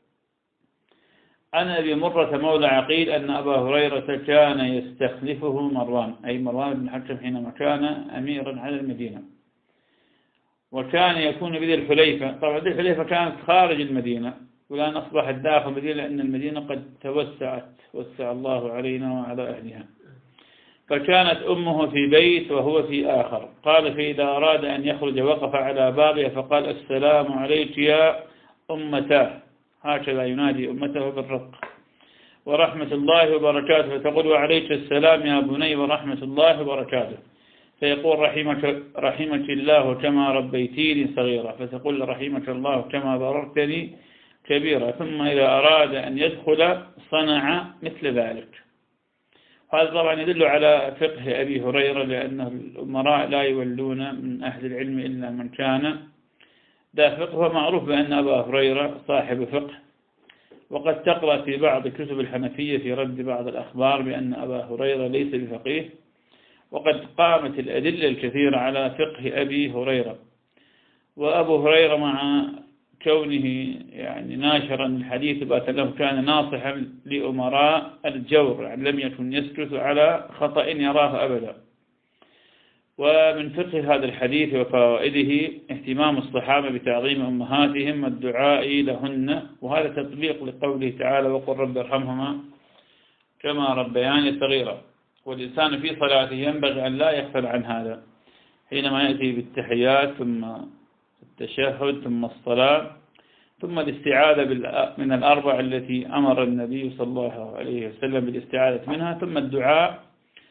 عن أبي مرة مولى عقيل أن أبا هريرة كان يستخلفه مروان، أي مروان بن حكم حينما كان أميرا على المدينة، وكان يكون بذي الحليفة. طبعا ذي الحليفة كانت خارج المدينة، والآن أصبحت داخل المدينة لأن المدينة قد توسعت، وسع الله علينا وعلى أهلها. فكانت أمه في بيت وهو في آخر. قال فإذا أراد أن يخرج وقف على بابها فقال السلام عليك يا أمتاه، هكذا ينادي أمته بالرق، ورحمة الله وبركاته، فتقول وعليك السلام يا بني ورحمة الله وبركاته، فيقول رحمك, رحمك الله كما ربيتيني صغيرة، فتقول رحمك الله كما بررتني كبيرة. ثم إذا أراد أن يدخل صنع مثل ذلك. هذا طبعا يدل على فقه أبي هريرة، لأن الأمراء لا يولون من أهل العلم إلا من كان ذا فقه. ومعروف بأن أبا هريرة صاحب فقه، وقد تقرأ في بعض كتب الحنفية في رد بعض الأخبار بأن أبا هريرة ليس بفقيه، وقد قامت الأدلة الكثيرة على فقه أبي هريرة. وأبو هريرة مع كونه يعني ناشرا الحديث بات له كان ناصحا لأمراء الجور، يعني لم يكن يسكت على خطأ يراه أبدا. ومن فقه هذا الحديث وفوائده اهتمام الصحابة بتعظيم أمهاتهم والدعاء لهن، وهذا تطبيق لقوله تعالى وقل رب ارحمهما كما ربياني صغيرا. والإنسان في صلاته ينبغي أن لا يغفل عن هذا حينما يأتي بالتحيات ثم التشهد ثم الصلاة ثم الاستعاذة من الأربع التي أمر النبي صلى الله عليه وسلم بالاستعاذة منها، ثم الدعاء،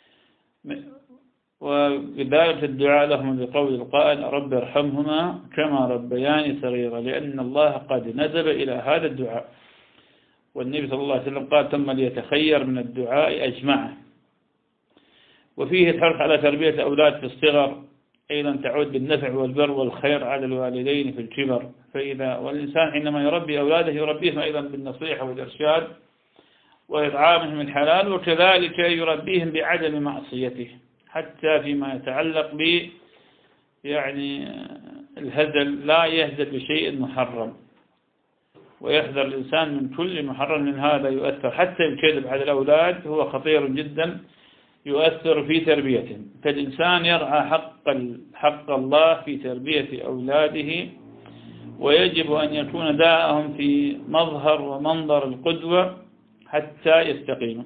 وبذلك الدعاء لهم بقول القائل رب ارحمهما كما ربياني صغيرا، لأن الله قد نزل إلى هذا الدعاء، والنبي صلى الله عليه وسلم قال ثم ليتخير من الدعاء أجمعه. وفيه الحرص على تربية الأولاد في الصغر، أيضا تعود بالنفع والبر والخير على الوالدين في الكبر. فإذا والإنسان حينما يربي أولاده يربيهم أيضا بالنصيحة والإرشاد وإطعامهم الحلال، وكذلك يربيهم بعدم معصيته، حتى فيما يتعلق ب يعني الهزل لا يهزل بشيء محرم، ويحذر الإنسان من كل محرم، من هذا يؤثر حتى الكذب على الأولاد هو خطير جدا يؤثر في تربيتهم. فالإنسان يرعى حق حق الله في تربية أولاده، ويجب أن يكون داءهم في مظهر ومنظر القدوة حتى يستقيموا.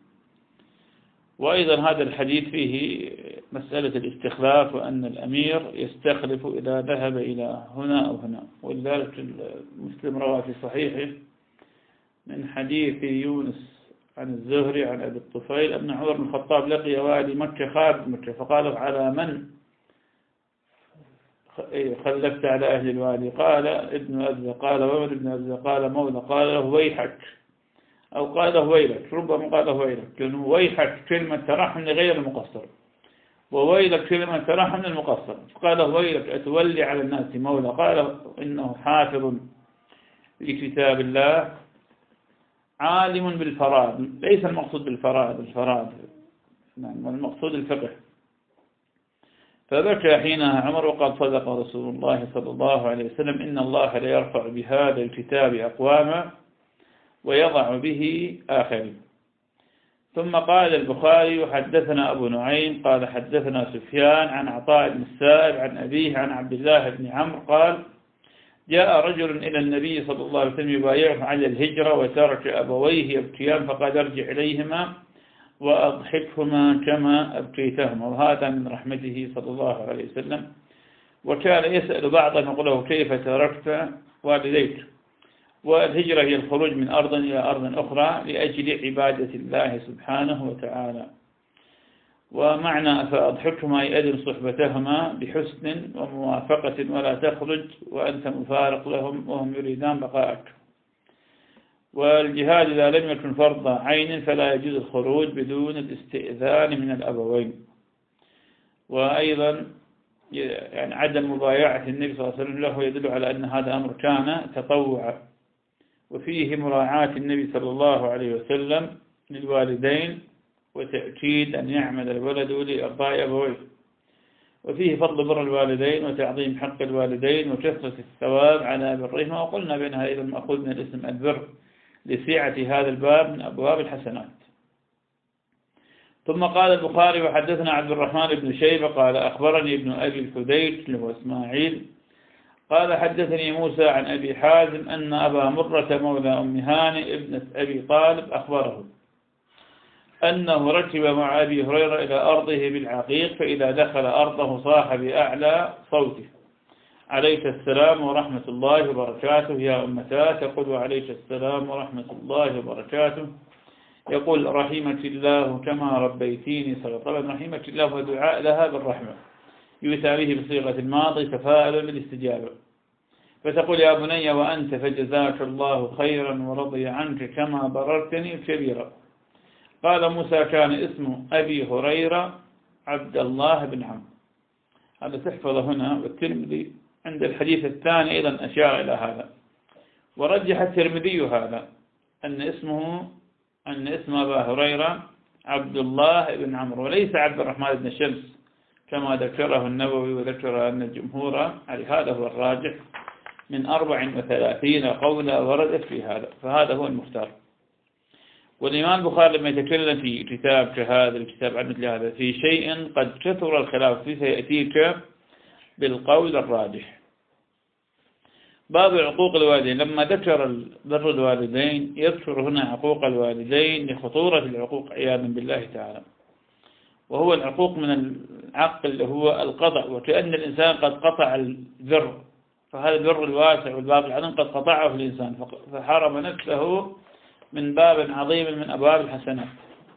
وأيضا هذا الحديث فيه مسألة الاستخلاف، وأن الأمير يستخلف إذا ذهب إلى هنا أو هنا. ولذلك مسلم روى في صحيحه من حديث يونس عن الزهري عن أبي الطفيل أن عمر بن الخطاب لقي والي مكة خارج مكة، فقال على من خلفت على أهل الوالي؟ قال ابن أبزة. قال ومن ابن أبزة؟ قال مولى. قال له ويحك، أو قال له ويلك، ربما قال له ويلك، لأنه ويحك كلمة ترحم لغير المقصر، وويلك كلمة ترحم للمقصر. قال له ويلك أتولي على الناس مولى؟ قال إنه حافظ لكتاب الله عالم بالفرائض. ليس المقصود بالفرائض الفرائض، نعم، المقصود الفقه. فبكى حينها عمر وقال صدق رسول الله صلى الله عليه وسلم إن الله لا يرفع بهذا الكتاب أقواما ويضع به آخرين. ثم قال البخاري حدثنا أبو نعيم قال حدثنا سفيان عن عطاء بن السائب عن أبيه عن عبد الله بن عمرو قال جاء رجل إلى النبي صلى الله عليه وسلم يبايعه على الهجرة وترك أبويه يبكيان، فقال ارجع إليهما وأضحكهما كما أبكيتهما. وهذا من رحمته صلى الله عليه وسلم. وكان يسأل بعضا يقول له كيف تركت والديك؟ والهجرة هي الخروج من أرض إلى أرض أخرى لأجل عبادة الله سبحانه وتعالى. ومعنى فأضحكهما أي أدر صحبتهما بحسن وموافقة ولا تخرج وأنت مفارق لهم وهم يريدان بقاءك. والجهاد إذا لم يكن فرض عين فلا يجوز الخروج بدون الاستئذان من الأبوين. وأيضا يعني عدم مبايعة النبي صلى الله عليه وسلم له يدل على أن هذا أمر كان تطوعا، وفيه مراعاة النبي صلى الله عليه وسلم للوالدين وتأكيد أن يعمل الولد لإرضاء أبويه، وفيه فضل بر الوالدين وتعظيم حق الوالدين وكثرة الثواب على برهما، وقلنا بأنها أيضا مأخوذ من الاسم البر لسعة هذا الباب من أبواب الحسنات. ثم قال البخاري: وحدثنا عبد الرحمن بن شيبة قال أخبرني ابن أبي الحديث اللي هو إسماعيل قال حدثني موسى عن أبي حازم أن أبا مرة مولى أم هانئ ابنة أبي طالب أخبره أنه ركب مع أبي هريرة إلى أرضه بالعقيق، فإذا دخل أرضه صاح بأعلى صوته: عليك السلام ورحمة الله وبركاته يا أمتا. تقول: عليك السلام ورحمة الله وبركاته. يقول: رحمك الله كما ربيتيني صغيرا. طبعا رحمك الله ودعاء لها بالرحمة يؤتى به بصيغة الماضي تفاؤلا بالاستجابة، فتقول: يا بني وأنت فجزاك الله خيرا ورضي عنك كما بررتني كبيرا. قال موسى: كان اسم أبي هريرة عبد الله بن عمرو. هذا تحفظ هنا، والترمذي عند الحديث الثاني أيضا أشار إلى هذا، ورجح الترمذي هذا أن اسمه أن اسم أبا هريرة عبد الله بن عمرو وليس عبد الرحمن بن شمس كما ذكره النووي، وذكر أن الجمهور على هذا هو الراجح من أربع وثلاثين قولا وردت في هذا، فهذا هو المختار. والإمام البخاري لما يتكلم في كتاب كهذا الكتاب عن مثل هذا في شيء قد كثر الخلاف فيه سيأتيك بالقول الراجح. باب عقوق الوالدين. لما ذكر بر الوالدين يذكر هنا عقوق الوالدين لخطورة العقوق عياذا بالله تعالى، وهو العقوق من العق اللي هو القطع، وكأن الإنسان قد قطع البر، فهذا البر الواسع والباب العظيم قد قطعه الإنسان فحرم نفسه من باب عظيم من أبواب الحسنات.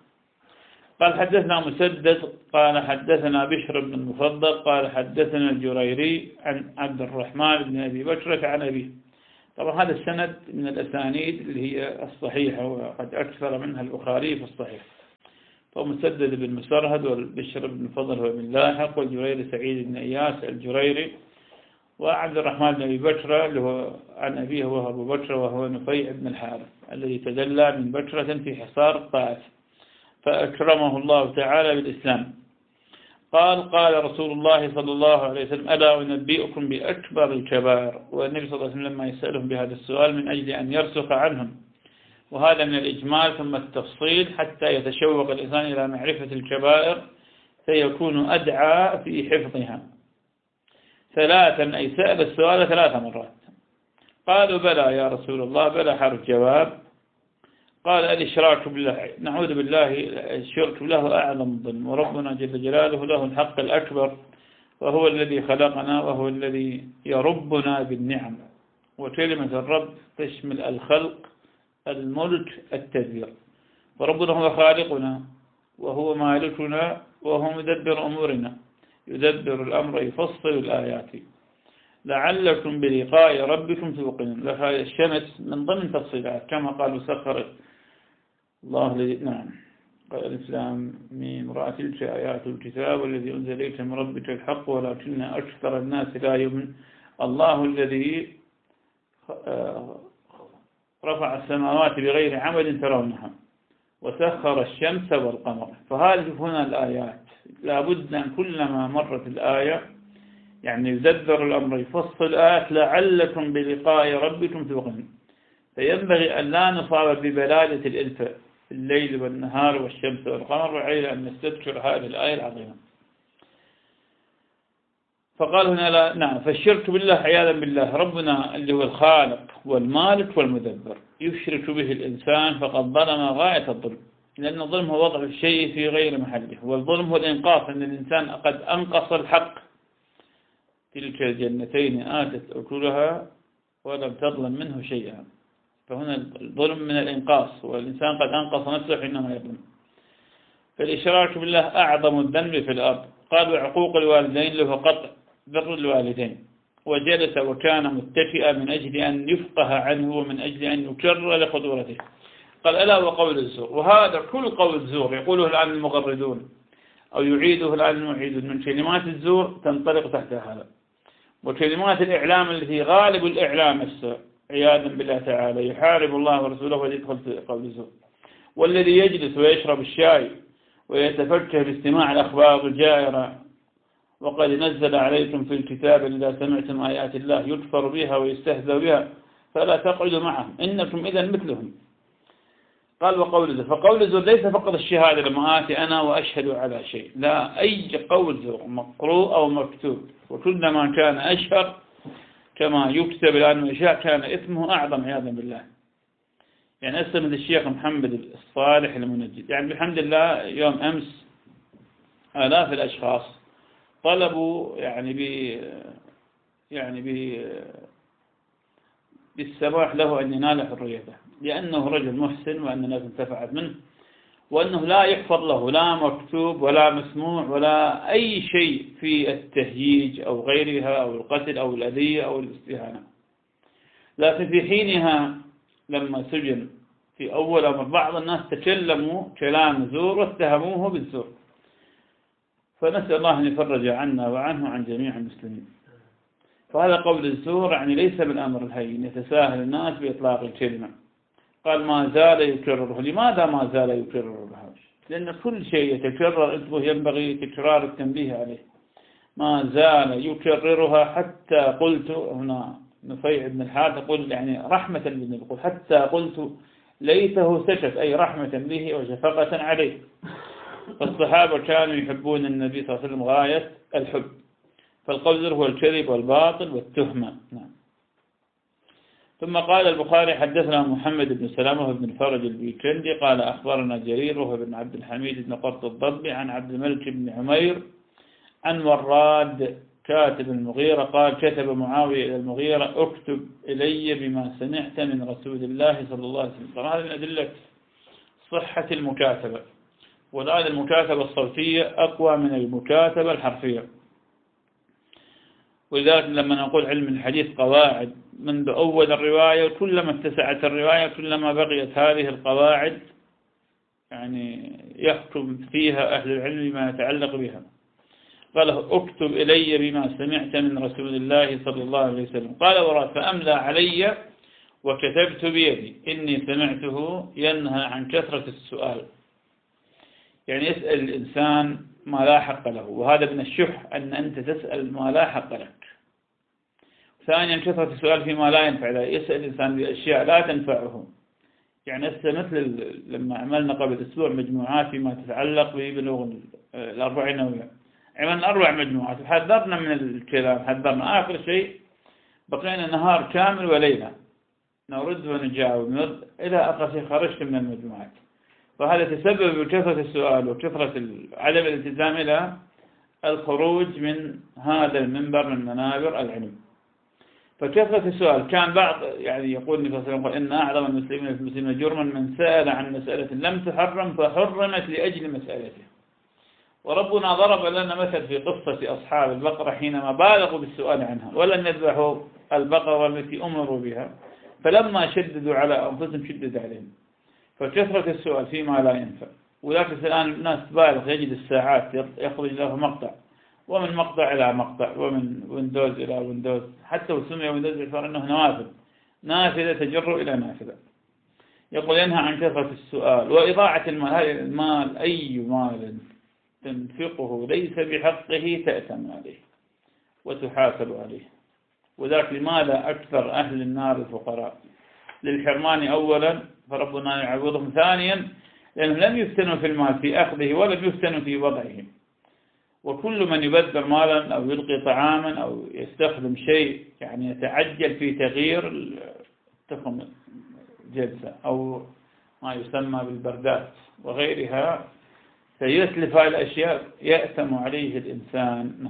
قال حدثنا مسدد قال حدثنا بشر بن المفضل قال حدثنا الجريري عن عبد الرحمن بن أبي بكر عن أبيه. طبعا هذا السند من الأسانيد اللي هي الصحيحة، وقد أكثر منها البخاري في الصحيح. فمسدد بن مسرهد والبشر بن المفضل هو بن لاحق، والجريري سعيد بن إياس الجريري، وعبد الرحمن بن أبي بكر اللي هو عن أبيه وهو أبو بكر وهو نفيع بن الحارث الذي تدلى من بكرة في حصار الطائف فأكرمه الله تعالى بالإسلام. قال قال رسول الله صلى الله عليه وسلم: ألا أنبئكم بأكبر الكبائر. والنبي صلى الله عليه وسلم لما يسألهم بهذا السؤال من أجل أن يرسخ عنهم، وهذا من الإجمال ثم التفصيل حتى يتشوق الإنسان إلى معرفة الكبائر فيكون أدعى في حفظها. ثلاثا أي سأل السؤال ثلاث مرات. قالوا: بلى يا رسول الله. بلى حرف جواب. قال: الإشراك بالله. نعوذ بالله، الشرك بالله أعظم ظلم، وربنا جل جلاله له الحق الأكبر، وهو الذي خلقنا وهو الذي يربنا بالنعم. وكلمة الرب تشمل الخلق، الملك، التدبير. فربنا هو خالقنا وهو مالكنا وهو مدبر أمورنا، يدبر الأمر يفصل الآيات لعلكم بلقاء ربكم توقنون. الشمس من ضمن تفصيلات كما قالوا سخر الله الذي نعم قال الإسلام من امرأة تلك آيات الكتاب والذي أنزل إليك من ربك الحق ولكن أكثر الناس لا يؤمنون. الله الذي رفع السماوات بغير عمد ترونها وسخر الشمس والقمر. فهذه هنا الآيات لابد أن كلما مرت الآية يعني يدبر الأمر يفصل الآيات لعلكم بلقاء ربكم توقنون. فينبغي أن لا نصاب ببلادة الإلفة في الليل والنهار والشمس والقمر، وعلى أن نستذكر هذه الآية العظيمة. فقال هنا لا نعم فالشرك بالله عياذا بالله، ربنا اللي هو الخالق والمالك والمدبر يشرك به الإنسان فقد ظلم غاية الظلم، لأن الظلم هو وضع الشيء في غير محله، والظلم هو الإنقاص، أن الإنسان قد أنقص الحق. تلك الجنتين آتت أكلها ولم تظلم منه شيئا. فهنا الظلم من الإنقاص، والإنسان قد أنقص نفسه حينما يظلم. فالإشراك بالله أعظم الذنب في الأرض. قالوا عقوق الوالدين له قطع بر الوالدين. وجلس وكان متكئا من أجل أن يفقه عنه ومن أجل أن يكرر لخطورته. قال: ألا وقول الزور. وهذا كل قول الزور يقوله الآن المغردون، أو يعيده الآن يعيد من كلمات الزور تنطلق تحت هذا. وكلمات الإعلام التي غالب الإعلام عياذا بالله تعالى يحارب الله ورسوله ويدخل في قول الزور. والذي يجلس ويشرب الشاي ويتفكه باستماع الأخبار الجائرة وقد نزل عليكم في الكتاب إذا سمعتم آيات الله يكفر بها ويستهزأ بها فلا تقعدوا معهم إنكم إذا مثلهم. قال وقول الزور، فقول الزور ليس فقط الشهادة لما آتي أنا وأشهد على شيء، لا، أي قول زور مقروء أو مكتوب، وكلما كان أشهر كما يكتب الآن ويشاء كان إثمه أعظم عياذا بالله. يعني أسلم الشيخ محمد الصالح المنجد، يعني بحمد الله يوم أمس آلاف الأشخاص طلبوا يعني ب يعني ب بالسماح له أن ينال حريته، لأنه رجل محسن وأن الناس انتفعت منه، وأنه لا يحفظ له لا مكتوب ولا مسموع ولا أي شيء في التهييج أو غيرها أو القتل أو الأذية أو الاستهانة. لكن في حينها لما سجن في أول أمر بعض الناس تكلموا كلام زور واتهموه بالزور، فنسأل الله أن يفرج عنا وعنه عن جميع المسلمين. فهذا قول الزور يعني ليس بالأمر الهين يتساهل الناس بإطلاق الكلمة. قال ما زال يكرره. لماذا ما زال يكرره؟ لأن كل شيء يتكرر انتبه ينبغي تكرار التنبيه عليه. ما زال يكررها حتى قلت هنا نفيع بن الحارث يقول يعني رحمة بالنبي يقول حتى قلت ليته سكت، أي رحمة به وشفقة عليه. فالصحابة كانوا يحبون النبي صلى الله عليه وسلم غاية الحب. فالقول هو الكذب والباطل والتهمة. نعم. ثم قال البخاري حدثنا محمد بن سلامة بن الفرج البيكندي قال أخبرنا جرير وهو بن عبد الحميد بن قرط الضبي عن عبد الملك بن عمير عن وراد كاتب المغيرة قال كتب معاوية إلى المغيرة اكتب إلي بما سمعت من رسول الله صلى الله عليه وسلم. هذا من أدلة صحة المكاتبة، والآن المكاتبة الصوتية أقوى من المكاتبة الحرفية. ولذلك لما نقول علم الحديث قواعد منذ أول الرواية، وكلما اتسعت الرواية كلما بقيت هذه القواعد يعني يحكم فيها أهل العلم بما يتعلق بها. قال اكتب إلي بما سمعت من رسول الله صلى الله عليه وسلم. قال وراد فأملى علي وكتبت بيدي إني سمعته ينهى عن كثرة السؤال، يعني يسأل الإنسان ما لا حق له، وهذا من الشح أن أنت تسأل ما لا حق لك. ثانيا كثرة السؤال فيما لا ينفع له، يسأل الإنسان بأشياء لا تنفعه. يعني مثل لما عملنا قبل أسبوع مجموعات فيما تتعلق ببلوغ الأربعين نووية، عملنا أربع مجموعات وحذرنا من الكلام، حذرنا آخر شيء بقينا نهار كامل وليلة نرد ونجاوب نرد إلى آخر شيء خرجت من المجموعات. فهذا تسبب بكثرة السؤال وكثرة عدم الالتزام إلى الخروج من هذا المنبر من منابر العلم. فكثرة السؤال كان بعض يعني يقول النبي صلى الله عليه وسلم إن أعظم المسلمين في المسلمين جرما من سأل عن مسألة لم تحرم فحرمت لأجل مسألته. وربنا ضرب لنا مثل في قصة أصحاب البقرة حينما بالغوا بالسؤال عنها ولن يذبحوا البقرة التي أمروا بها، فلما شددوا على أنفسهم شدد عليهم. فكثرة السؤال فيما لا ينفع. ولكن الآن الناس بالغ يجد الساعات يخرج له مقطع ومن مقطع إلى مقطع ومن ويندوز إلى ويندوز، حتى وسمي ويندوز باعتبار أنه نوافذ نافذة تجر إلى نافذة. يقول ينهى عن كثرة السؤال وإضاعة المال. هذا المال أي مال تنفقه ليس بحقه تأتم عليه وتحاسب عليه. وذلك لماذا أكثر أهل النار الفقراء؟ للحرمان أولا فربنا يعوضهم، ثانيا لأنهم لم يفتنوا في المال في أخذه ولم يفتنوا في وضعه. وكل من يبذر مالا أو يلقي طعاما أو يستخدم شيء يعني يتعجل في تغيير تخم جلسة أو ما يسمى بالبردات وغيرها فيتلف هذه الأشياء يأثم عليه الإنسان.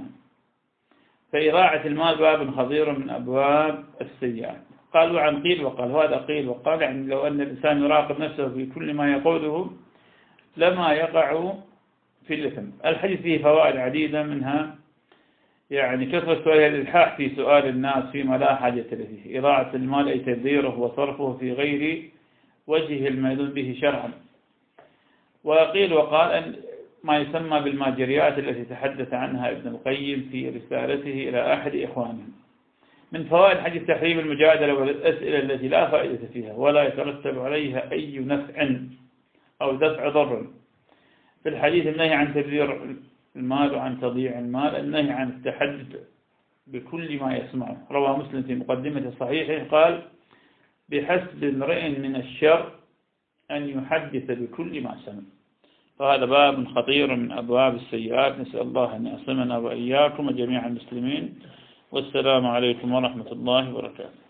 فإضاعة المال باب خطير من أبواب السيئات. قالوا عن قيل وقال، هذا قيل وقال، يعني لو أن الإنسان يراقب نفسه في كل ما يقوله لما يقع في الإثم. الحديث فيه فوائد عديدة، منها يعني كثرة سؤال الإلحاح في سؤال الناس فيما لا حاجة له، إضاعة المال أي تبذيره وصرفه في غير وجه المأذون به شرعا. وقيل وقال أن ما يسمى بالماجريات التي تحدث عنها ابن القيم في رسالته إلى أحد إخوانه. من فوائد حديث تحريم المجادلة والأسئلة التي لا فائدة فيها ولا يترتب عليها أي نفع أو دفع ضر. في الحديث النهي عن تبذير المال وعن تضييع المال، النهي عن التحدث بكل ما يسمعه. روى مسلم في مقدمة صحيحه قال: بحسب امرئ من الشر أن يحدث بكل ما سمع. فهذا باب خطير من أبواب السيئات، نسأل الله أن يعصمنا وإياكم وجميع المسلمين. والسلام عليكم ورحمة الله وبركاته.